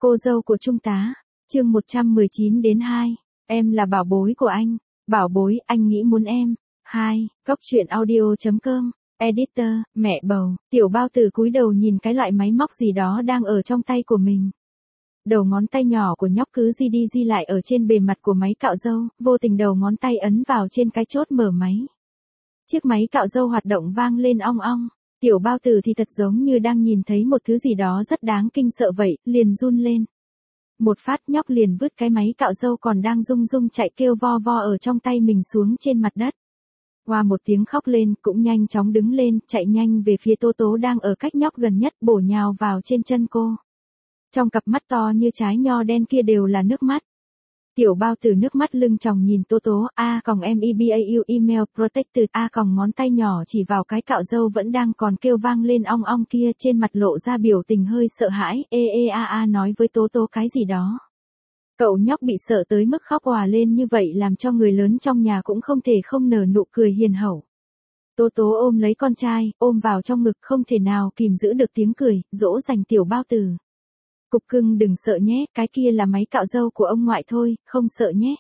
Cô dâu của Trung tá, chương 119 đến 2. Em là bảo bối của anh. Bảo bối, anh nghĩ muốn em. 2. Góc truyện audio.com. Editor, mẹ bầu, tiểu bao tử cúi đầu nhìn cái loại máy móc gì đó đang ở trong tay của mình. Đầu ngón tay nhỏ của nhóc cứ di đi di lại ở trên bề mặt của máy cạo râu, vô tình đầu ngón tay ấn vào trên cái chốt mở máy. Chiếc máy cạo râu hoạt động vang lên ong ong. Tiểu bao tử thì thật giống như đang nhìn thấy một thứ gì đó rất đáng kinh sợ vậy, liền run lên. Một phát nhóc liền vứt cái máy cạo râu còn đang rung rung chạy kêu vo vo ở trong tay mình xuống trên mặt đất. Hoa một tiếng khóc lên, cũng nhanh chóng đứng lên, chạy nhanh về phía Tố Tố đang ở cách nhóc gần nhất, bổ nhào vào trên chân cô. Trong cặp mắt to như trái nho đen kia đều là nước mắt. Tiểu bao tử nước mắt lưng tròng nhìn Tố Tố, EBAU email protected, ngón tay nhỏ chỉ vào cái cạo râu vẫn đang còn kêu vang lên ong ong kia, trên mặt lộ ra biểu tình hơi sợ hãi, nói với Tố Tố cái gì đó. Cậu nhóc bị sợ tới mức khóc òa lên như vậy làm cho người lớn trong nhà cũng không thể không nở nụ cười hiền hậu. Tố Tố ôm lấy con trai, ôm vào trong ngực không thể nào kìm giữ được tiếng cười, dỗ dành tiểu bao tử. Cục cưng đừng sợ nhé, cái kia là máy cạo râu của ông ngoại thôi, không sợ nhé.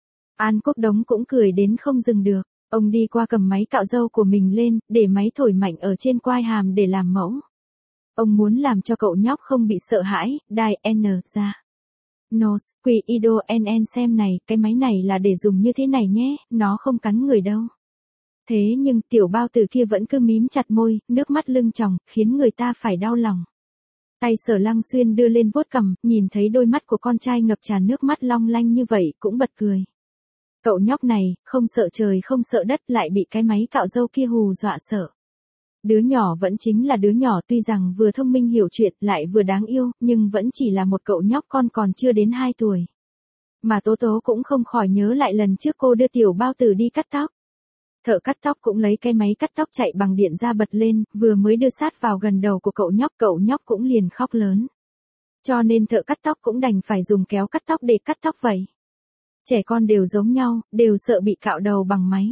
An Quốc Đống cũng cười đến không dừng được, ông đi qua cầm máy cạo râu của mình lên, để máy thổi mạnh ở trên quai hàm để làm mẫu. Ông muốn làm cho cậu nhóc không bị sợ hãi, đài N ra. Nos, quỷ ido NN xem này, cái máy này là để dùng như thế này nhé, nó không cắn người đâu. Thế nhưng tiểu bao tử kia vẫn cứ mím chặt môi, nước mắt lưng tròng, khiến người ta phải đau lòng. Tay Sở Lăng Xuyên đưa lên vuốt cằm, nhìn thấy đôi mắt của con trai ngập tràn nước mắt long lanh như vậy, cũng bật cười. Cậu nhóc này, không sợ trời không sợ đất lại bị cái máy cạo râu kia hù dọa sợ. Đứa nhỏ vẫn chính là đứa nhỏ, tuy rằng vừa thông minh hiểu chuyện lại vừa đáng yêu, nhưng vẫn chỉ là một cậu nhóc con còn chưa đến 2 tuổi. Mà Tố Tố cũng không khỏi nhớ lại lần trước cô đưa tiểu bao tử đi cắt tóc. Thợ cắt tóc cũng lấy cái máy cắt tóc chạy bằng điện ra bật lên, vừa mới đưa sát vào gần đầu của cậu nhóc cũng liền khóc lớn. Cho nên thợ cắt tóc cũng đành phải dùng kéo cắt tóc để cắt tóc vậy. Trẻ con đều giống nhau, đều sợ bị cạo đầu bằng máy.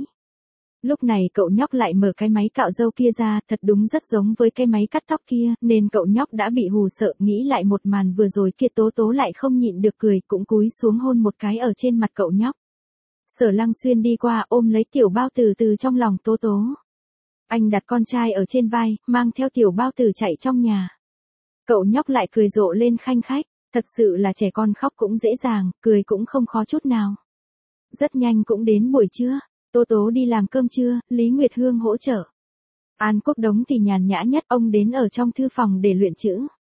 Lúc này cậu nhóc lại mở cái máy cạo râu kia ra, thật đúng rất giống với cái máy cắt tóc kia, nên cậu nhóc đã bị hù sợ, nghĩ lại một màn vừa rồi kia Tố Tố lại không nhịn được cười, cũng cúi xuống hôn một cái ở trên mặt cậu nhóc. Sở Lăng Xuyên đi qua ôm lấy tiểu bao tử từ trong lòng Tố Tố. Anh đặt con trai ở trên vai, mang theo tiểu bao tử chạy trong nhà. Cậu nhóc lại cười rộ lên khanh khách, thật sự là trẻ con khóc cũng dễ dàng, cười cũng không khó chút nào. Rất nhanh cũng đến buổi trưa, Tố Tố đi làm cơm trưa, Lý Nguyệt Hương hỗ trợ. An Quốc Đống thì nhàn nhã nhất, ông đến ở trong thư phòng để luyện chữ.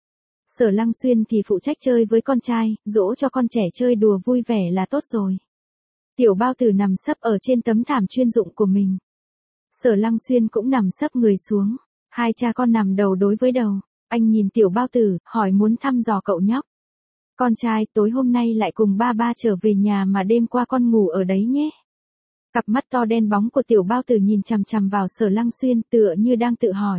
Sở Lăng Xuyên thì phụ trách chơi với con trai, dỗ cho con trẻ chơi đùa vui vẻ là tốt rồi. Tiểu bao tử nằm sấp ở trên tấm thảm chuyên dụng của mình. Sở Lăng Xuyên cũng nằm sấp người xuống. Hai cha con nằm đầu đối với đầu. Anh nhìn tiểu bao tử, hỏi muốn thăm dò cậu nhóc. Con trai, tối hôm nay lại cùng ba trở về nhà mà đêm qua con ngủ ở đấy nhé. Cặp mắt to đen bóng của tiểu bao tử nhìn chằm chằm vào Sở Lăng Xuyên tựa như đang tự hỏi.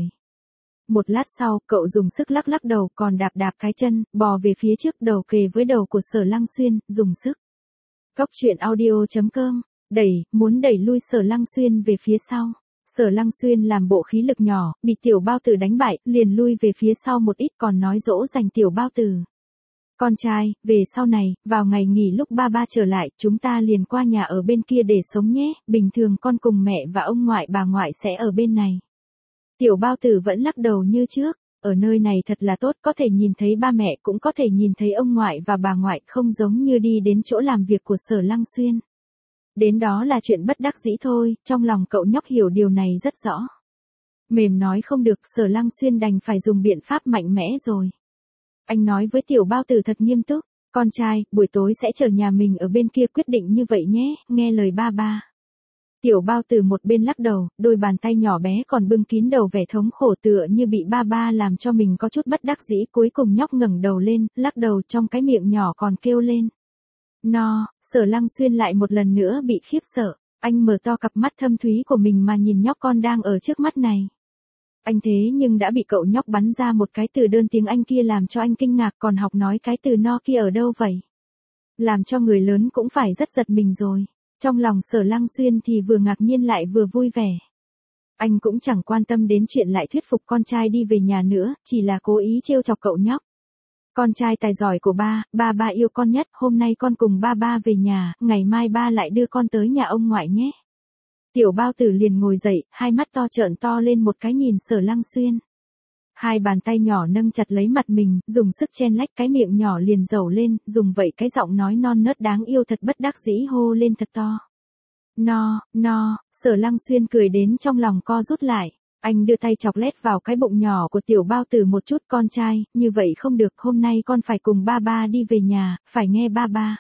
Một lát sau, cậu dùng sức lắc lắc đầu còn đạp cái chân, bò về phía trước đầu kề với đầu của Sở Lăng Xuyên, dùng sức. Góc truyện audio.com, muốn đẩy lui Sở Lăng Xuyên về phía sau. Sở Lăng Xuyên làm bộ khí lực nhỏ, bị tiểu bao tử đánh bại, liền lui về phía sau một ít còn nói dỗ dành tiểu bao tử. Con trai, về sau này, vào ngày nghỉ lúc ba trở lại, chúng ta liền qua nhà ở bên kia để sống nhé, bình thường con cùng mẹ và ông ngoại bà ngoại sẽ ở bên này. Tiểu bao tử vẫn lắc đầu như trước, ở nơi này thật là tốt, có thể nhìn thấy ba mẹ cũng có thể nhìn thấy ông ngoại và bà ngoại, không giống như đi đến chỗ làm việc của Sở Lăng Xuyên. Đến đó là chuyện bất đắc dĩ thôi, trong lòng cậu nhóc hiểu điều này rất rõ. Mềm nói không được, Sở Lăng Xuyên đành phải dùng biện pháp mạnh mẽ rồi. Anh nói với tiểu bao tử thật nghiêm túc, con trai, buổi tối sẽ chờ nhà mình ở bên kia, quyết định như vậy nhé, nghe lời ba. Tiểu bao tử một bên lắc đầu, đôi bàn tay nhỏ bé còn bưng kín đầu vẻ thống khổ tựa như bị ba làm cho mình có chút bất đắc dĩ, cuối cùng nhóc ngẩng đầu lên, lắc đầu trong cái miệng nhỏ còn kêu lên. No, Sở Lăng Xuyên lại một lần nữa bị khiếp sợ, anh mở to cặp mắt thâm thúy của mình mà nhìn nhóc con đang ở trước mắt này. Anh thế nhưng đã bị cậu nhóc bắn ra một cái từ đơn tiếng Anh kia làm cho anh kinh ngạc, còn học nói cái từ no kia ở đâu vậy? Làm cho người lớn cũng phải rất giật mình rồi. Trong lòng Sở Lăng Xuyên thì vừa ngạc nhiên lại vừa vui vẻ. Anh cũng chẳng quan tâm đến chuyện lại thuyết phục con trai đi về nhà nữa, chỉ là cố ý trêu chọc cậu nhóc. Con trai tài giỏi của ba yêu con nhất, hôm nay con cùng ba về nhà, ngày mai ba lại đưa con tới nhà ông ngoại nhé. Tiểu Bao Tử liền ngồi dậy, hai mắt to trợn to lên một cái nhìn Sở Lăng Xuyên. Hai bàn tay nhỏ nâng chặt lấy mặt mình, dùng sức chen lách, cái miệng nhỏ liền dầu lên, dùng vậy cái giọng nói non nớt đáng yêu thật bất đắc dĩ hô lên thật to. No, Sở Lăng Xuyên cười đến trong lòng co rút lại. Anh đưa tay chọc lét vào cái bụng nhỏ của Tiểu Bao Tử một chút, con trai, như vậy không được, hôm nay con phải cùng ba đi về nhà, phải nghe ba.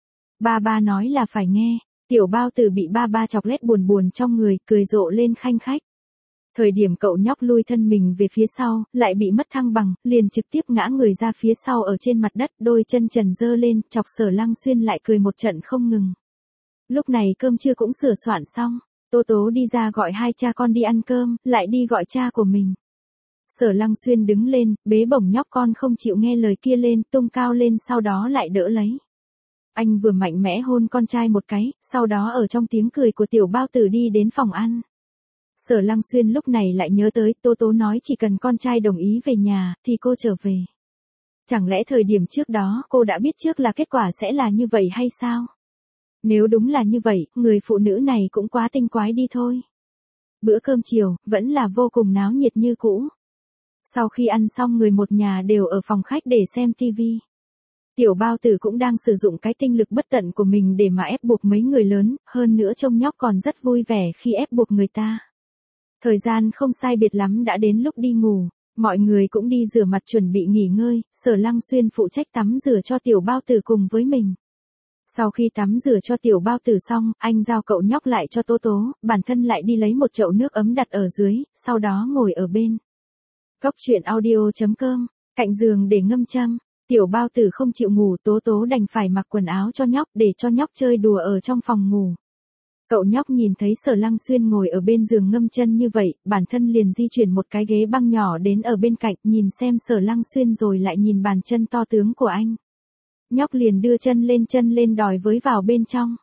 Ba nói là phải nghe. Tiểu Bao Tử bị ba chọc lét buồn buồn trong người, cười rộ lên khanh khách. Thời điểm cậu nhóc lui thân mình về phía sau, lại bị mất thăng bằng, liền trực tiếp ngã người ra phía sau ở trên mặt đất, đôi chân trần dơ lên, chọc Sở Lăng Xuyên lại cười một trận không ngừng. Lúc này cơm trưa cũng sửa soạn xong, Tố Tố đi ra gọi hai cha con đi ăn cơm, lại đi gọi cha của mình. Sở Lăng Xuyên đứng lên, bế bổng nhóc con không chịu nghe lời kia lên, tung cao lên sau đó lại đỡ lấy. Anh vừa mạnh mẽ hôn con trai một cái, sau đó ở trong tiếng cười của Tiểu Bao Tử đi đến phòng ăn. Sở Lăng Xuyên lúc này lại nhớ tới, Tố Tố nói chỉ cần con trai đồng ý về nhà, thì cô trở về. Chẳng lẽ thời điểm trước đó cô đã biết trước là kết quả sẽ là như vậy hay sao? Nếu đúng là như vậy, người phụ nữ này cũng quá tinh quái đi thôi. Bữa cơm chiều, vẫn là vô cùng náo nhiệt như cũ. Sau khi ăn xong người một nhà đều ở phòng khách để xem tivi. Tiểu Bao Tử cũng đang sử dụng cái tinh lực bất tận của mình để mà ép buộc mấy người lớn, hơn nữa trông nhóc còn rất vui vẻ khi ép buộc người ta. Thời gian không sai biệt lắm đã đến lúc đi ngủ, mọi người cũng đi rửa mặt chuẩn bị nghỉ ngơi, Sở Lăng Xuyên phụ trách tắm rửa cho Tiểu Bao Tử cùng với mình. Sau khi tắm rửa cho Tiểu Bao Tử xong, anh giao cậu nhóc lại cho Tố Tố, bản thân lại đi lấy một chậu nước ấm đặt ở dưới, sau đó ngồi ở bên Cốc truyện audio.com, cạnh giường để ngâm châm. Tiểu Bao Tử không chịu ngủ, Tố Tố đành phải mặc quần áo cho nhóc để cho nhóc chơi đùa ở trong phòng ngủ. Cậu nhóc nhìn thấy Sở Lăng Xuyên ngồi ở bên giường ngâm chân như vậy, bản thân liền di chuyển một cái ghế băng nhỏ đến ở bên cạnh, nhìn xem Sở Lăng Xuyên rồi lại nhìn bàn chân to tướng của anh. Nhóc liền đưa chân lên đòi với vào bên trong.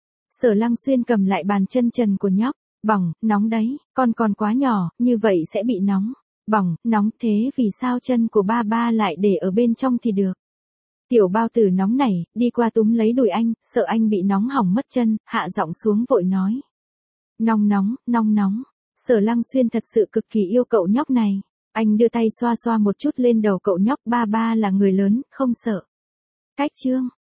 Sở Lăng Xuyên cầm lại bàn chân trần của nhóc, bỏng, nóng đấy, con còn quá nhỏ, như vậy sẽ bị nóng. Bỏng, nóng thế vì sao chân của ba lại để ở bên trong thì được. Tiểu Bao Tử nóng nảy, đi qua túm lấy đùi anh, sợ anh bị nóng hỏng mất chân, hạ giọng xuống vội nói. Nóng. Sở Lăng Xuyên thật sự cực kỳ yêu cậu nhóc này. Anh đưa tay xoa một chút lên đầu cậu nhóc, ba là người lớn, không sợ. Cách chương.